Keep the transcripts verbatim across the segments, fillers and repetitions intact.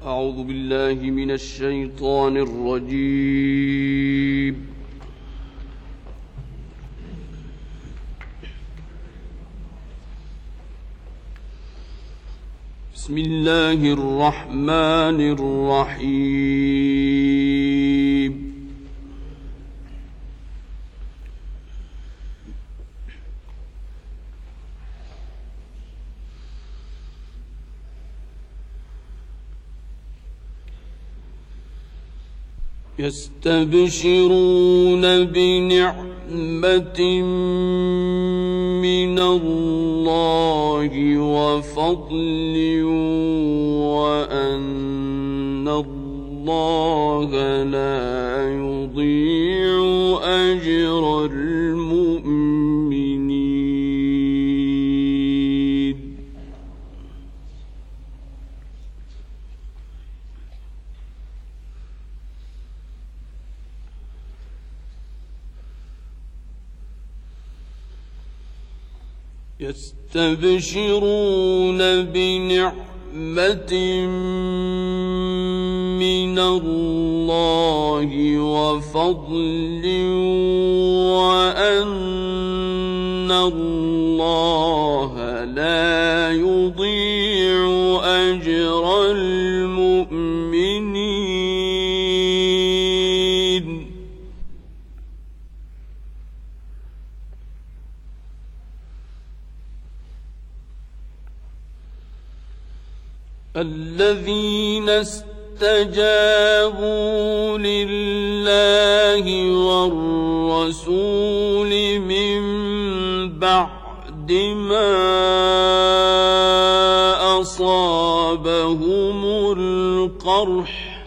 أعوذ بالله من الشيطان الرجيم. بسم الله الرحمن الرحيم. يستبشرون بنعمة من الله وفضل وأن الله لا يضيع أجر المؤمنين. يستبشرون بنعمة من الله وفضل وأن الله لا يضيع أجر المؤمنين. الذين استجابوا لله والرسول من بعد ما أصابهم القرح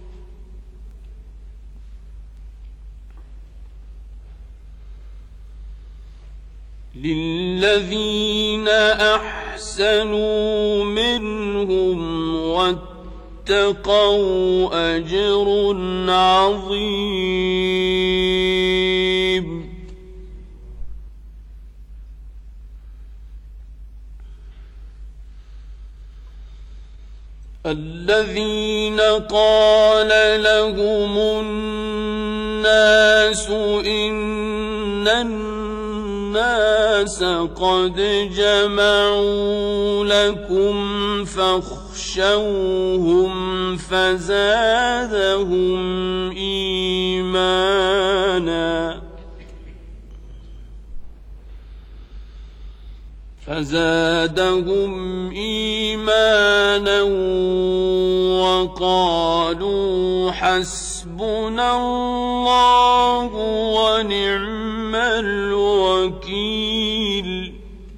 للذين أحسنوا منهم واتقوا أجر عظيم. الذين قال لهم الناس إن الناس قد جمعوا لكم فاخشوهم فزادهم إيمانا فزادهم إيمانا وقالوا حسبنا الله ونعم الوكيل.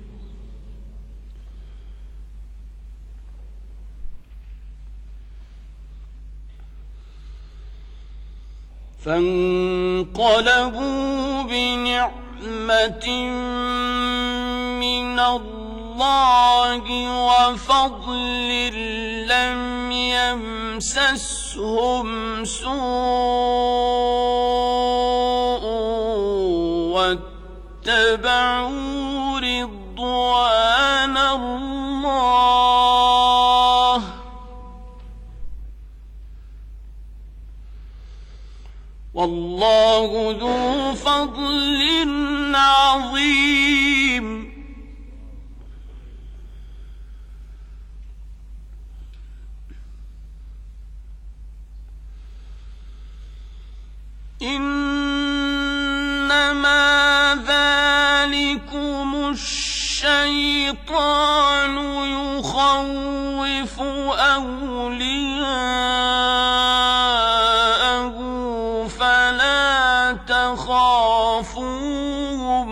فانقلبوا بنعمة من الله وفضل لم يمسسهم سوء واتبعوا رضوان الله والله ذو فضل عظيم. إنما ذلكم الشيطان يخوف أولياءه فلا تخافوهم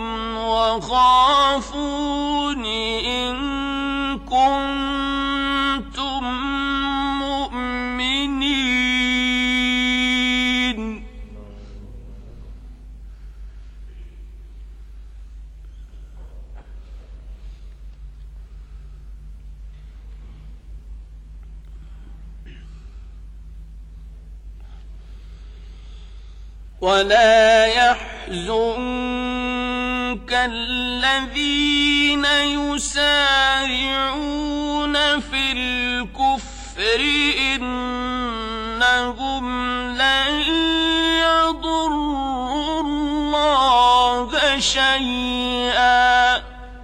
وخافون إن كنتم مؤمنين. ولا يحزنك الذين يسارعون في الكفر إنهم لن يضروا الله شيئا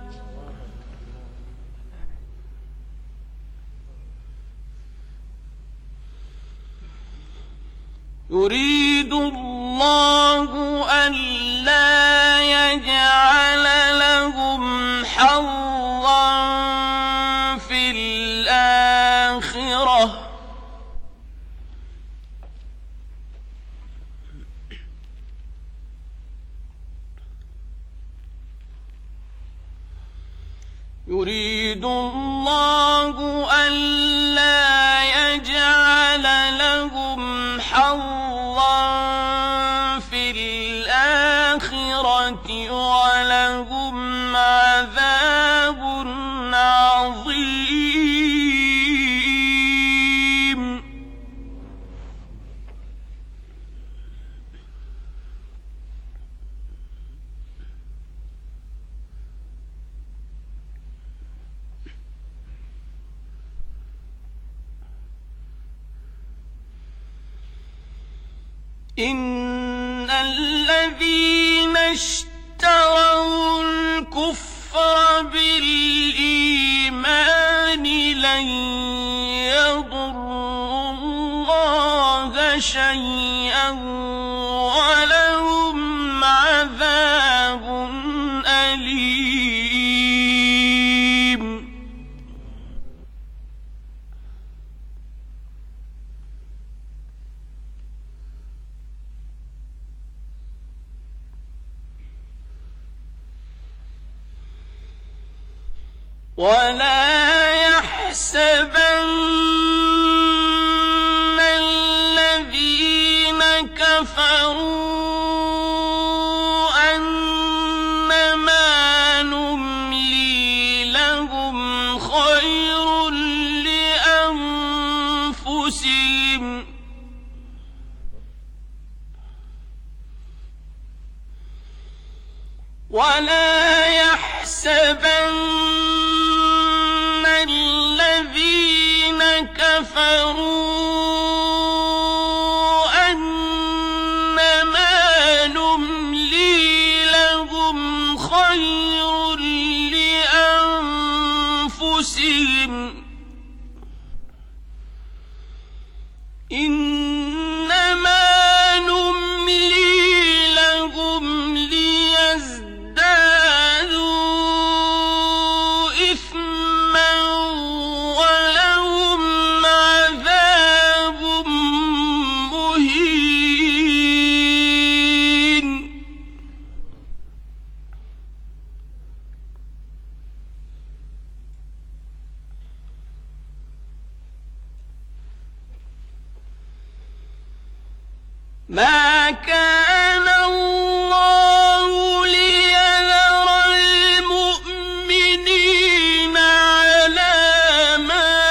يريد الله ألا يجعل لهم حظا في الآخرة يريد الله ألا يجعل لهم حظا في الآخرة ولهم عذاب عظيم إن الذين اشتروا الكفر بالإيمان لن يضروا الله شيئا ولهم عذاب أليم ولا يحسبن الذين كفروا أنما نملي لهم خير لأنفسهم ولا يحسبن الذين كفروا أنما نملي لهم خير لأنفسهم إنما نملي لهم ليزدادوا إثما ولهم عذاب مهين ما كان الله ليذر المؤمنين على ما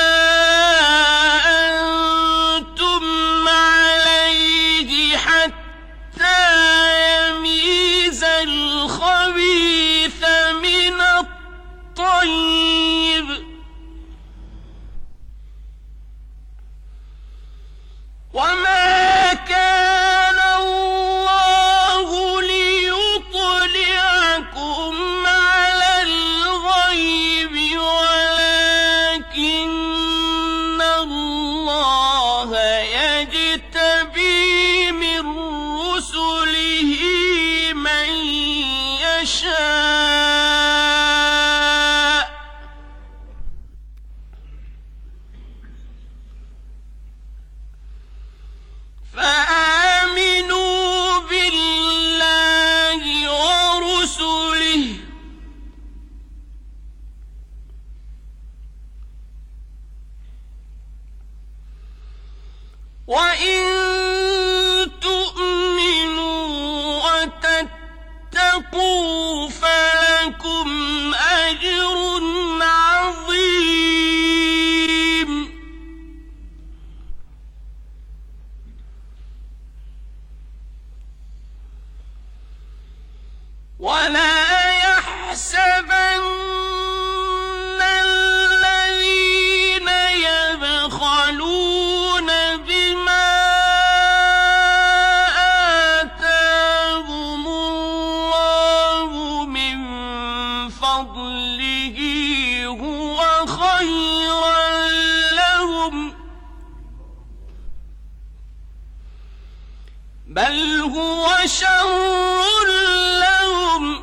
أنتم عليه حتى يميز الخبيث من الطيب وما كان الله ليطلعكم على الغيب ولكن الله يجتبي من رسله من يشاء فآمنوا بالله ورسله وإن تؤمنوا وتتقوا فلكم أجر عظيم ولا يحسبن الذين يبخلون بل هو شر لهم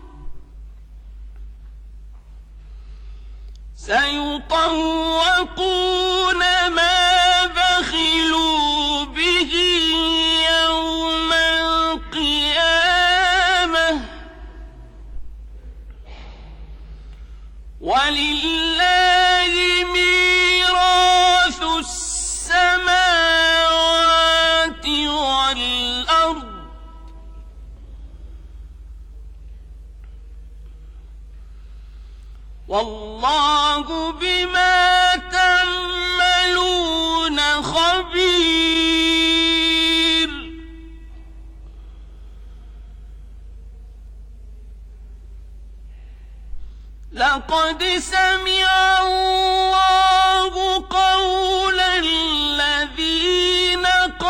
سيطوقون ما بخلوا به يوم القيامة ولله ميراث السماوات والأرض والله بما تعملون خبير. لقد سمع الله قول الذين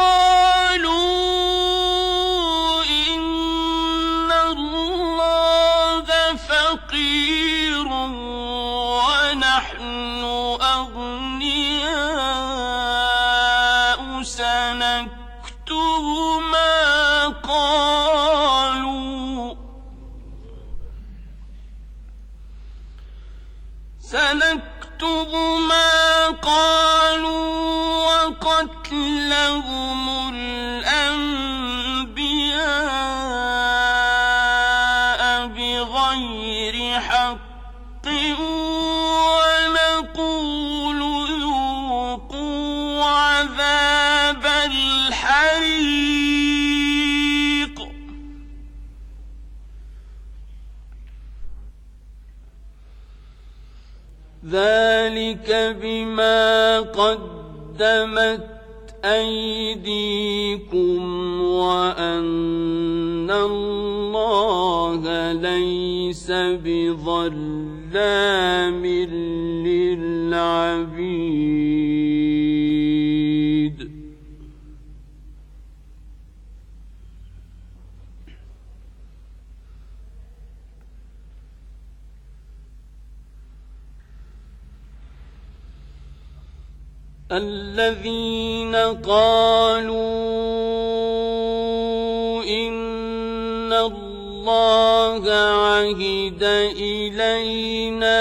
قالوا إن الله فقير ونحن أغنياء سنكتب ما قالوا سنكتب ما قالوا وقتلهم الأنبياء بغير حق ونقول ذوقوا عذاب الحريق ذلك بما قدمت أيديكم وأن الله ليس بظلام للعبيد. الذين قالوا إن الله عهد إلينا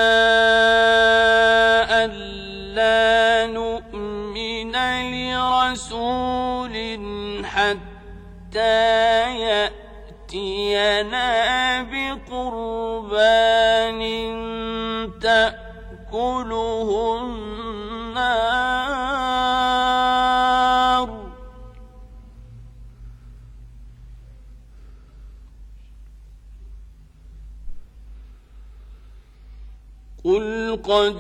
ألا نؤمن لرسول حتى يأتينا بقربان تأكله النار قل قد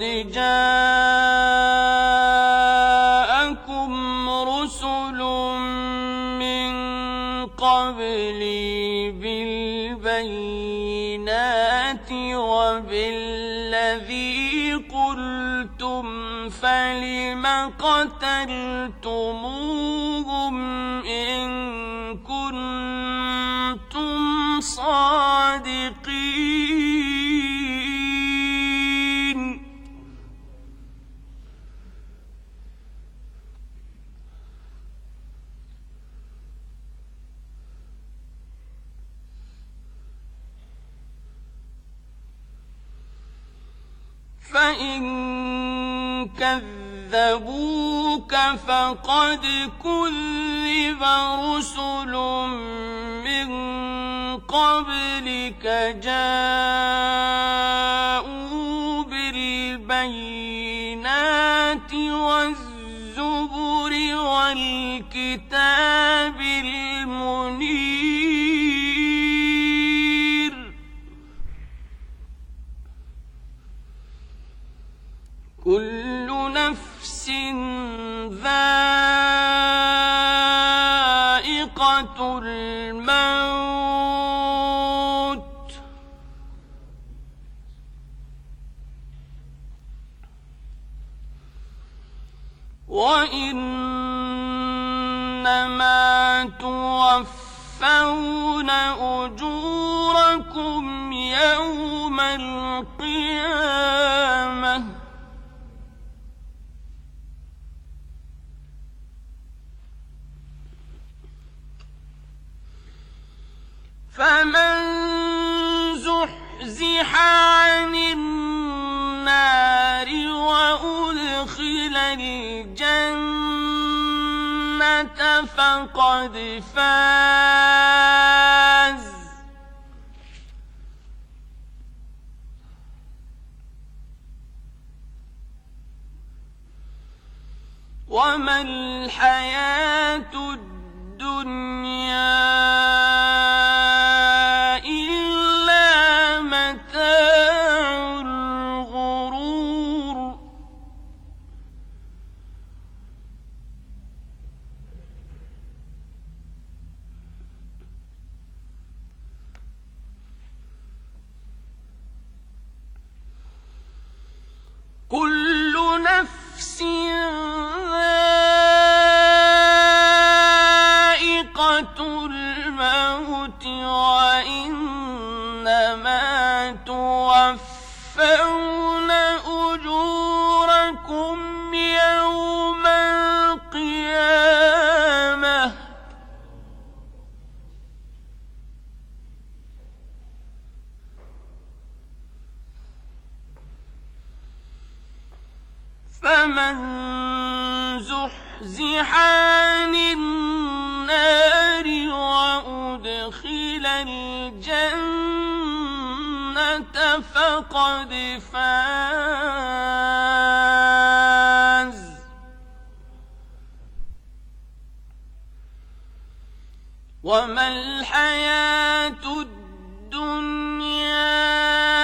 جاءكم رسل من قبلي بالبينات وبالذي قلتم فلم قتلتموهم إن كنتم صادقين فإن كذبوك فقد كذب رسل من قبلك جاءوا بالبينات والزبر والكتاب المنير كل نفس ذائقة الموت وإنما توفون أجوركم يوم القيامة فمن زحزح عن النار وأدخل الجنة فقد فاز. وما الحياة الدنيا إلا متاع الغرور. كل نفس الموت وإنما توفون أجوركم يوم القيامة. فمن زحزح عن النار وأدخل الجنة فقد فاز. وما الحياة الدنيا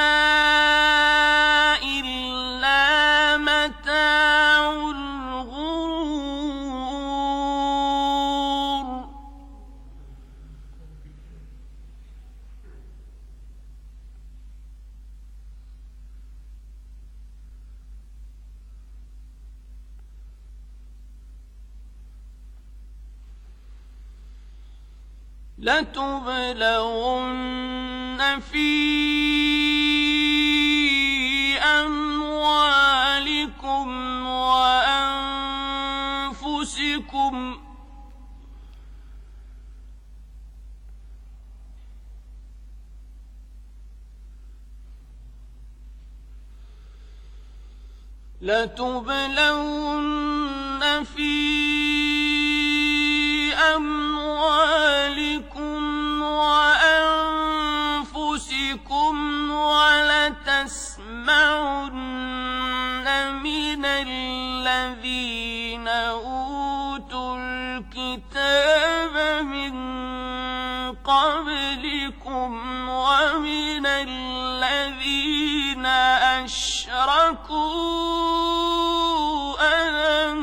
إلا متاع الغرور. لتبلغن في أموالكم وأنفسكم لتبلغن في أموالكم وأنفسكم ولتسمعن من الذين أوتوا الكتاب من قبلكم ومن الذين أشركوا أذى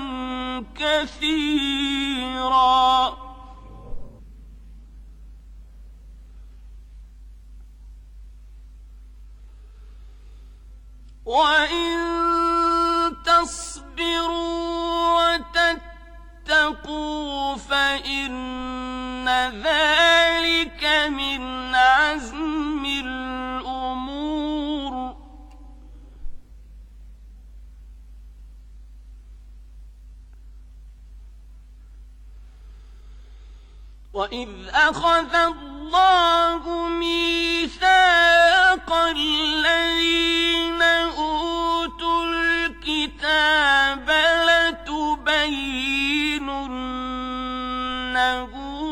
كثيرا. وإن تصبروا وتتقوا فإن ذلك من عزم الأمور. وإذ أخذ الله ميثاق الذين أوتوا الكتاب لتبيننه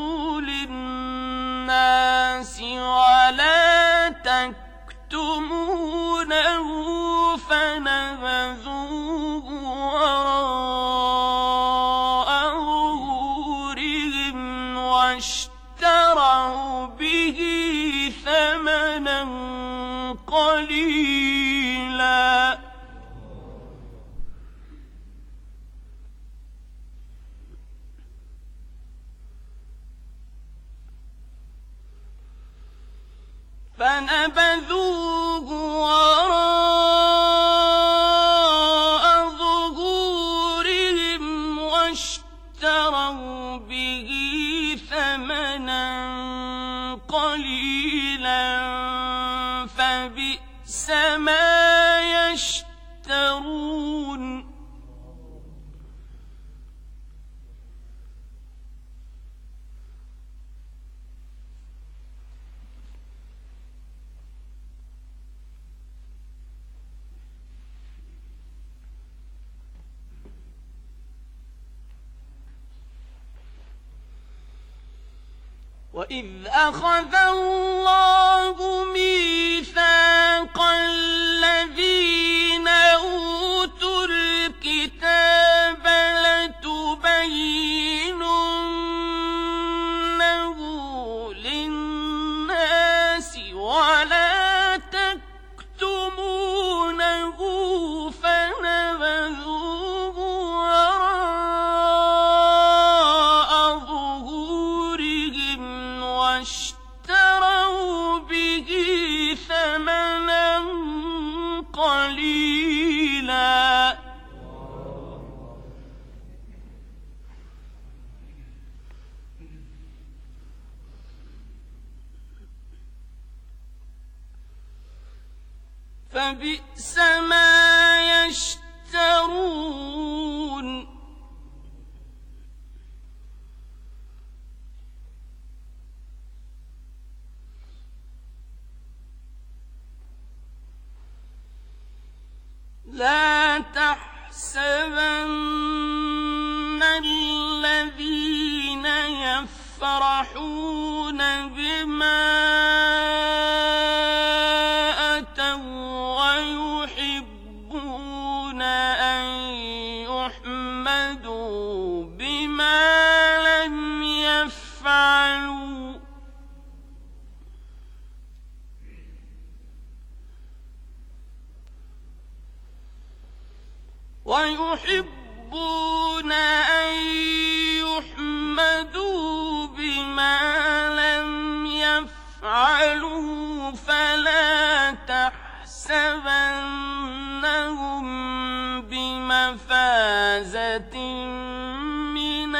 للناس ولا تكتمونه فنبذوه وراء ظهورهم واشتروا به ثمنا قليلا. فنبذوه وراء ظهورهم واشتروا به ثمنا قليلا فبئس ما يشترون. وإذ أخذ الله ميثاق الذين أوتوا الكتاب لتبيننه للناس ولا تكتمونه فنبذوه وراء ظهورهم واشتروا به ثمنا قليلا فبئس ما يشترون لا تحسبن الذين يفرحون بما أتوا ويحبون أن يحمدوا بما لم يفعلوا ويحبون أن يحمدوا بما لم يفعلوا فلا تحسبنهم بمفازة من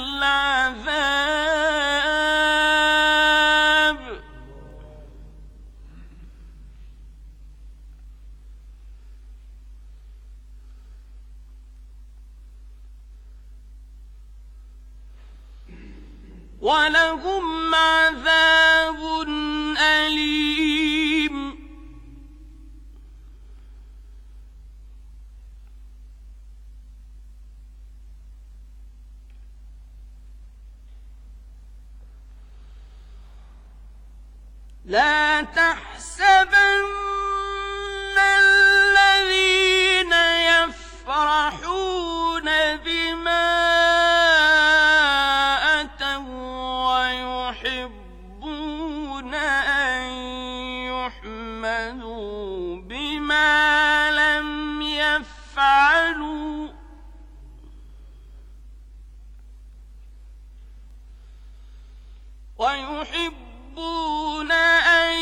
العذاب ولهم عذاب أليم لا تحسبن الذين يفرحون بما ويحبون أن يحمدوا بما لم يفعلوا ويحبون أن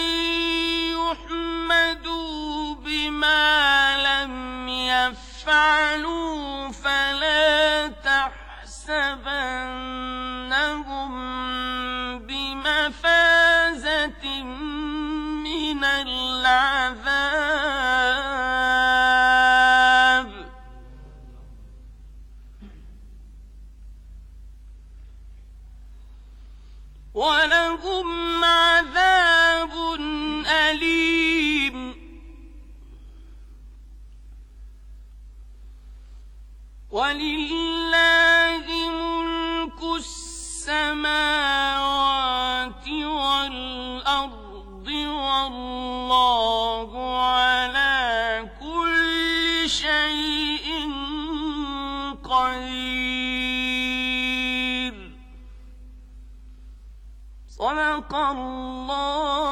يحمدوا بما لم يفعلوا فلا تحسبنهم بمفازة من العذاب ولهم عذاب أليم ولله ملك السماوات والأرض والله على كل شيء قدير صدق الله